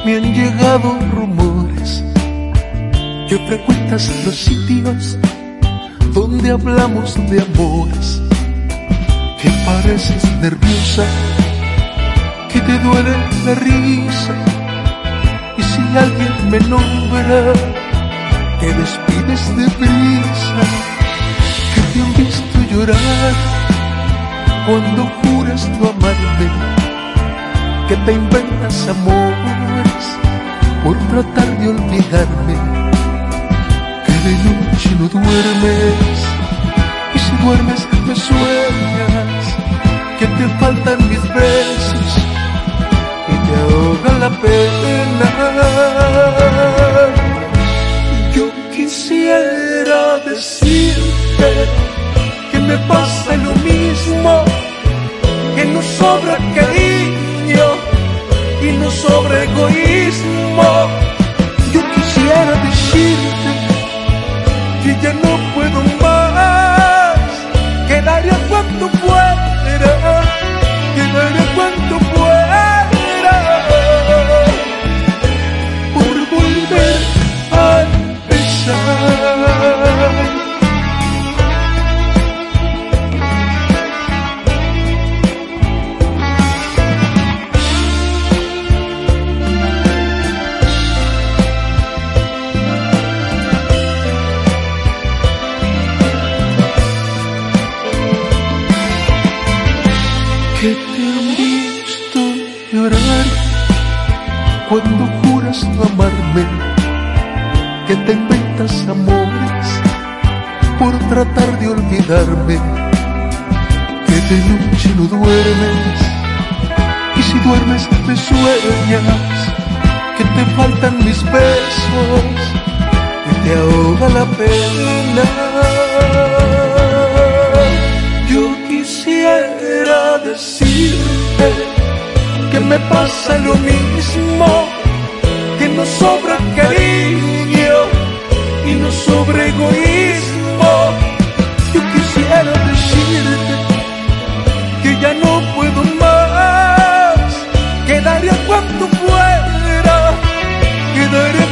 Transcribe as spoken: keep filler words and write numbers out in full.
Me han llegado rumores que frecuentas los sitios donde hablamos de amores, que pareces nerviosa, que te duele la risa, y si alguien me nombra, te despides deprisa, que te han visto llorar cuando juras no amarme, que te inventas amores por tratar de olvidarme, que de noche no duermes, y si duermes me sueñas, que te faltan mis besos y te ahoga la pena. Yo quisiera decirte que me pasa lo mismo, que no sobra cariño y no sobra egoísmo. Yo quisiera decirte que ya no puedo más, que daría cuanto fuera, que daría cuanto fuera por volver a empezar. Que te han visto llorar cuando juras no amarme, que te inventas amores por tratar de olvidarme, que de noche no duermes, y si duermes me sueñas, que te faltan mis besos y te ahoga la pena. Yo quisiera decirte que me pasa lo mismo, que no sobra cariño y no sobra egoísmo. Yo quisiera decirte que ya no puedo más, que daría cuanto fuera, que daría